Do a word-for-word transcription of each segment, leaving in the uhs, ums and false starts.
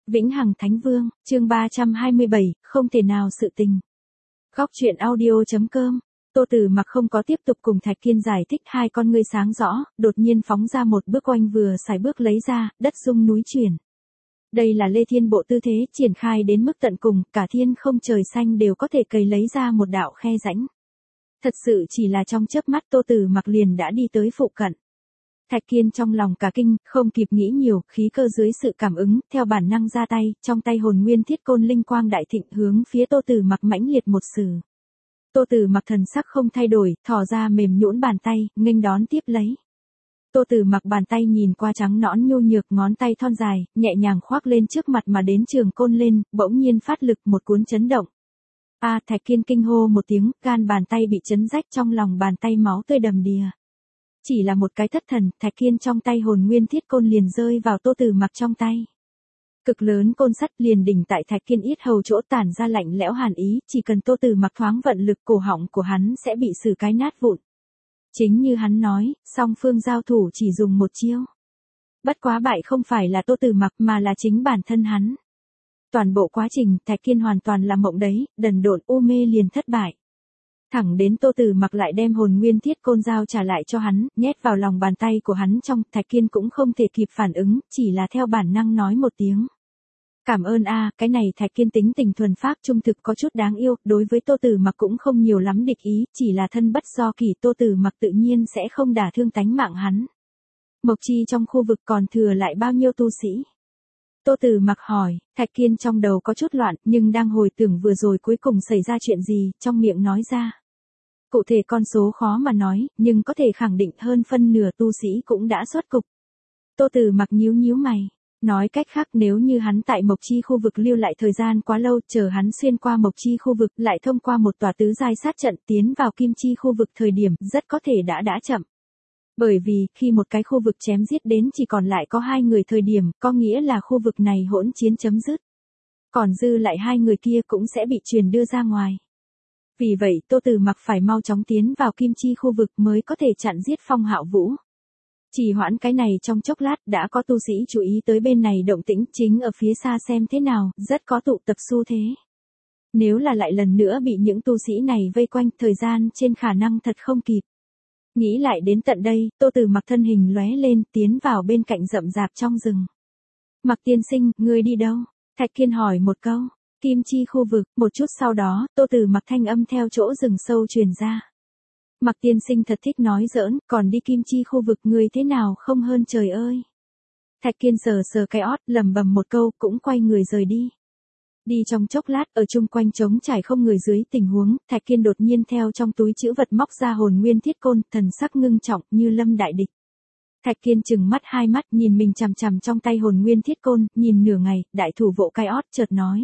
Vĩnh Hằng Thánh Vương, chương ba trăm hai mươi bảy, không thể nào sự tình. Góc truyện audio chấm com. Tô Tử Mặc không có tiếp tục cùng Thạch Kiên giải thích, hai con ngươi sáng rõ, đột nhiên phóng ra một bước, oanh vừa xài bước lấy ra, đất rung núi chuyển. Đây là Lê Thiên Bộ tư thế triển khai đến mức tận cùng, cả thiên không trời xanh đều có thể cày lấy ra một đạo khe rãnh. Thật sự chỉ là trong chớp mắt Tô Tử Mặc liền đã đi tới phụ cận. Thạch Kiên trong lòng cả kinh, không kịp nghĩ nhiều, khí cơ dưới sự cảm ứng, theo bản năng ra tay, trong tay hồn nguyên thiết côn linh quang đại thịnh hướng phía Tô Tử Mặc mãnh liệt một sử. Tô Tử Mặc thần sắc không thay đổi, thò ra mềm nhũn bàn tay, nghênh đón tiếp lấy. Tô Tử Mặc bàn tay nhìn qua trắng nõn nhu nhược, ngón tay thon dài, nhẹ nhàng khoác lên trước mặt mà đến trường côn lên, bỗng nhiên phát lực một cuốn chấn động. A à, Thạch Kiên kinh hô một tiếng, gan bàn tay bị chấn rách, trong lòng bàn tay máu tươi đầm đìa. Chỉ là một cái thất thần, Thạch Kiên trong tay hồn nguyên thiết côn liền rơi vào Tô Tử Mặc trong tay. Cực lớn côn sắt liền đỉnh tại Thạch Kiên yết hầu chỗ, tản ra lạnh lẽo hàn ý, chỉ cần Tô Tử Mặc thoáng vận lực, cổ họng của hắn sẽ bị xử cái nát vụn. Chính như hắn nói, song phương giao thủ chỉ dùng một chiêu. Bất quá bại không phải là Tô Tử Mặc mà là chính bản thân hắn. Toàn bộ quá trình, Thạch Kiên hoàn toàn là mộng đấy, đần độn u mê liền thất bại. Thẳng đến Tô Tử Mặc lại đem hồn nguyên thiết côn giao trả lại cho hắn, nhét vào lòng bàn tay của hắn trong, Thạch Kiên cũng không thể kịp phản ứng, chỉ là theo bản năng nói một tiếng. Cảm ơn a, cái này Thạch Kiên tính tình thuần phác trung thực có chút đáng yêu, đối với Tô Tử Mặc cũng không nhiều lắm địch ý, chỉ là thân bất do kỷ, Tô Tử Mặc tự nhiên sẽ không đả thương tánh mạng hắn. Mộc Chi trong khu vực còn thừa lại bao nhiêu tu sĩ? Tô Tử Mặc hỏi, Thạch Kiên trong đầu có chút loạn, nhưng đang hồi tưởng vừa rồi cuối cùng xảy ra chuyện gì, trong miệng nói ra. Cụ thể con số khó mà nói, nhưng có thể khẳng định hơn phân nửa tu sĩ cũng đã xuất cục. Tô Tử Mặc nhíu nhíu mày. Nói cách khác, nếu như hắn tại Mộc Chi khu vực lưu lại thời gian quá lâu, chờ hắn xuyên qua Mộc Chi khu vực lại thông qua một tòa tứ giai sát trận tiến vào Kim Chi khu vực, thời điểm rất có thể đã đã chậm. Bởi vì, khi một cái khu vực chém giết đến chỉ còn lại có hai người thời điểm, có nghĩa là khu vực này hỗn chiến chấm dứt. Còn dư lại hai người kia cũng sẽ bị truyền đưa ra ngoài. Vì vậy, Tô Tử Mặc phải mau chóng tiến vào Kim Chi khu vực mới có thể chặn giết Phong Hạo Vũ. Chỉ hoãn cái này trong chốc lát, đã có tu sĩ chú ý tới bên này động tĩnh, chính ở phía xa xem thế nào, rất có tụ tập xu thế. Nếu là lại lần nữa bị những tu sĩ này vây quanh, thời gian trên khả năng thật không kịp. Nghĩ lại đến tận đây, Tô Tử Mặc thân hình lóe lên, tiến vào bên cạnh rậm rạp trong rừng. Mặc tiên sinh, ngươi đi đâu? Thạch Kiên hỏi một câu. Kim Chi khu vực, một chút sau đó, Tô Tử Mặc thanh âm theo chỗ rừng sâu truyền ra. Mặc tiên sinh thật thích nói giỡn, còn đi Kim Chi khu vực người thế nào không hơn trời ơi. Thạch Kiên sờ sờ cái ót, lẩm bẩm một câu, cũng quay người rời đi. Đi trong chốc lát, ở chung quanh trống trải không người dưới tình huống, Thạch Kiên đột nhiên theo trong túi trữ vật móc ra hồn nguyên thiết côn, thần sắc ngưng trọng như lâm đại địch. Thạch Kiên chừng mắt hai mắt nhìn mình chằm chằm trong tay hồn nguyên thiết côn, nhìn nửa ngày, đại thủ vỗ cái ót chợt nói.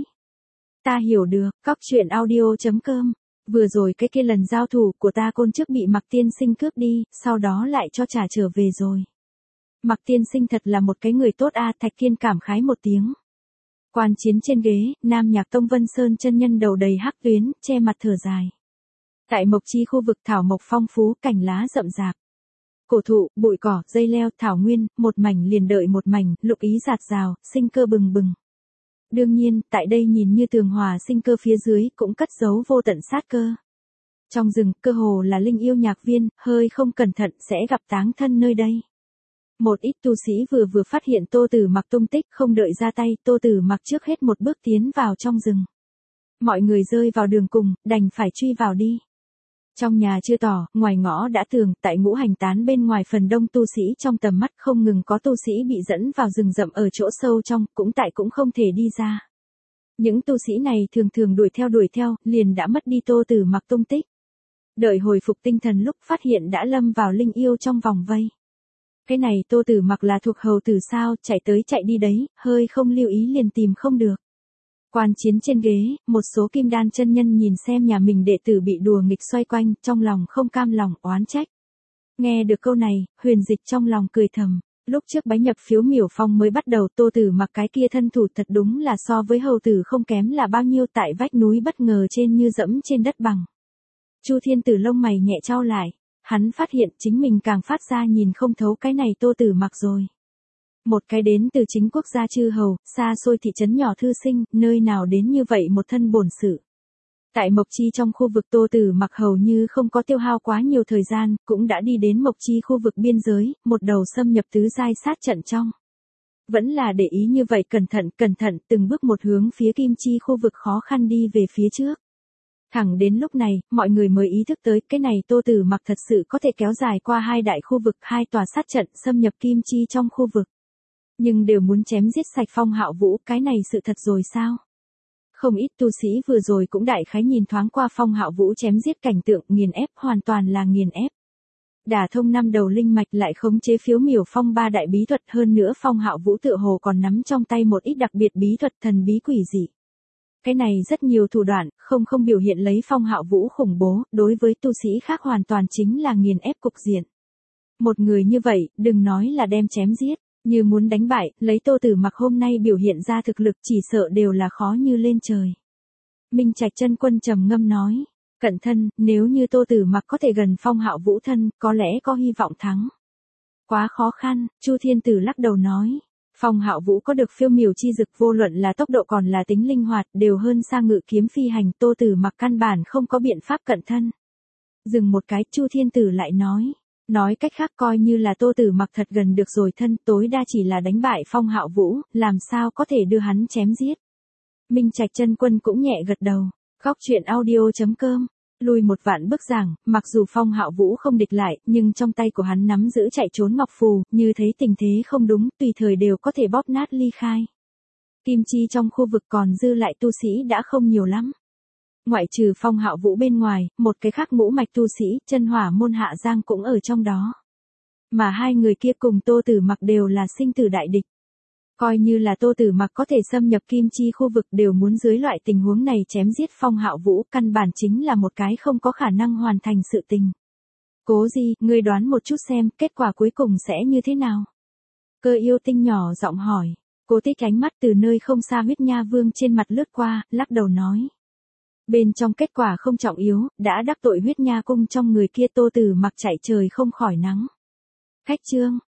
Ta hiểu được, góc truyện audio chấm com. Vừa rồi cái kia lần giao thủ của ta côn trước bị Mặc tiên sinh cướp đi, sau đó lại cho trả trở về rồi. Mặc tiên sinh thật là một cái người tốt a, Thạch Kiên cảm khái một tiếng. Quan chiến trên ghế, Nam Nhạc Tông Vân Sơn chân nhân đầu đầy hắc tuyến, che mặt thở dài. Tại Mộc Chi khu vực thảo mộc phong phú, cành lá rậm rạp. Cổ thụ, bụi cỏ, dây leo, thảo nguyên, một mảnh liền đợi một mảnh, lục ý rạt rào, sinh cơ bừng bừng. Đương nhiên, tại đây nhìn như tường hòa sinh cơ phía dưới, cũng cất giấu vô tận sát cơ. Trong rừng, cơ hồ là linh yêu nhạc viên, hơi không cẩn thận sẽ gặp táng thân nơi đây. Một ít tu sĩ vừa vừa phát hiện Tô Tử Mặc tung tích, không đợi ra tay, Tô Tử Mặc trước hết một bước tiến vào trong rừng. Mọi người rơi vào đường cùng, đành phải truy vào đi. Trong nhà chưa tỏ, ngoài ngõ đã tường, tại ngũ hành tán bên ngoài phần đông tu sĩ trong tầm mắt không ngừng có tu sĩ bị dẫn vào rừng rậm ở chỗ sâu trong, cũng tại cũng không thể đi ra. Những tu sĩ này thường thường đuổi theo đuổi theo, liền đã mất đi Tô Tử Mặc tung tích. Đợi hồi phục tinh thần lúc phát hiện đã lâm vào linh yêu trong vòng vây. Cái này Tô Tử Mặc là thuộc hầu tử sao, chạy tới chạy đi đấy, hơi không lưu ý liền tìm không được. Quan chiến trên ghế, một số kim đan chân nhân nhìn xem nhà mình đệ tử bị đùa nghịch xoay quanh, trong lòng không cam lòng, oán trách. Nghe được câu này, Huyền Dịch trong lòng cười thầm. Lúc trước bái nhập phiếu miểu phong mới bắt đầu, Tô Tử Mặc cái kia thân thủ thật đúng là so với hầu tử không kém là bao nhiêu, tại vách núi bất ngờ trên như dẫm trên đất bằng. Chu Thiên Tử lông mày nhẹ chau lại, hắn phát hiện chính mình càng phát ra nhìn không thấu cái này Tô Tử Mặc rồi. Một cái đến từ chính quốc gia chư hầu, xa xôi thị trấn nhỏ thư sinh, nơi nào đến như vậy một thân bổn sự. Tại Mộc Chi trong khu vực Tô Tử Mặc hầu như không có tiêu hao quá nhiều thời gian, cũng đã đi đến Mộc Chi khu vực biên giới, một đầu xâm nhập tứ giai sát trận trong. Vẫn là để ý như vậy cẩn thận, cẩn thận, từng bước một hướng phía Kim Chi khu vực khó khăn đi về phía trước. Thẳng đến lúc này, mọi người mới ý thức tới cái này Tô Tử Mặc thật sự có thể kéo dài qua hai đại khu vực, hai tòa sát trận xâm nhập Kim Chi trong khu vực. Nhưng đều muốn chém giết sạch Phong Hạo Vũ, cái này sự thật rồi sao? Không ít tu sĩ vừa rồi cũng đại khái nhìn thoáng qua Phong Hạo Vũ chém giết cảnh tượng, nghiền ép, hoàn toàn là nghiền ép. Đả thông năm đầu linh mạch lại khống chế phiếu miểu phong ba đại bí thuật, hơn nữa Phong Hạo Vũ tựa hồ còn nắm trong tay một ít đặc biệt bí thuật thần bí quỷ dị. Cái này rất nhiều thủ đoạn, không không biểu hiện lấy Phong Hạo Vũ khủng bố, đối với tu sĩ khác hoàn toàn chính là nghiền ép cục diện. Một người như vậy, đừng nói là đem chém giết, như muốn đánh bại, lấy Tô Tử Mặc hôm nay biểu hiện ra thực lực chỉ sợ đều là khó như lên trời. Minh Trạch Chân Quân trầm ngâm nói, cẩn thân, nếu như Tô Tử Mặc có thể gần Phong Hạo Vũ thân, có lẽ có hy vọng thắng. Quá khó khăn, Chu Thiên Tử lắc đầu nói. Phong Hạo Vũ có được phiêu miểu chi dực, vô luận là tốc độ còn là tính linh hoạt, đều hơn xa ngự kiếm phi hành, Tô Tử Mặc căn bản không có biện pháp cận thân. Dừng một cái, Chu Thiên Tử lại nói, nói cách khác coi như là Tô Tử Mặc thật gần được rồi thân, tối đa chỉ là đánh bại Phong Hạo Vũ, làm sao có thể đưa hắn chém giết. Minh Trạch Chân Quân cũng nhẹ gật đầu. Góc truyện audio chấm com. Lùi một vạn bước giảng, mặc dù Phong Hạo Vũ không địch lại, nhưng trong tay của hắn nắm giữ chạy trốn ngọc phù, như thấy tình thế không đúng, tùy thời đều có thể bóp nát ly khai. Kim Chi trong khu vực còn dư lại tu sĩ đã không nhiều lắm. Ngoại trừ Phong Hạo Vũ bên ngoài, một cái khác ngũ mạch tu sĩ, Chân Hỏa môn Hạ Giang cũng ở trong đó. Mà hai người kia cùng Tô Tử Mặc đều là sinh tử đại địch. Coi như là Tô Tử Mặc có thể xâm nhập Kim Chi khu vực, đều muốn dưới loại tình huống này chém giết Phong Hạo Vũ, căn bản chính là một cái không có khả năng hoàn thành sự tình. Cố Di, ngươi đoán một chút xem, kết quả cuối cùng sẽ như thế nào? Cơ Yêu Tinh nhỏ giọng hỏi. Cố Tích ánh mắt từ nơi không xa Huyết Nha Vương trên mặt lướt qua, lắc đầu nói. Bên trong kết quả không trọng yếu, đã đắc tội Huyết Nha cung trong người kia Tô Tử Mặc chạy trời không khỏi nắng. Khách chương.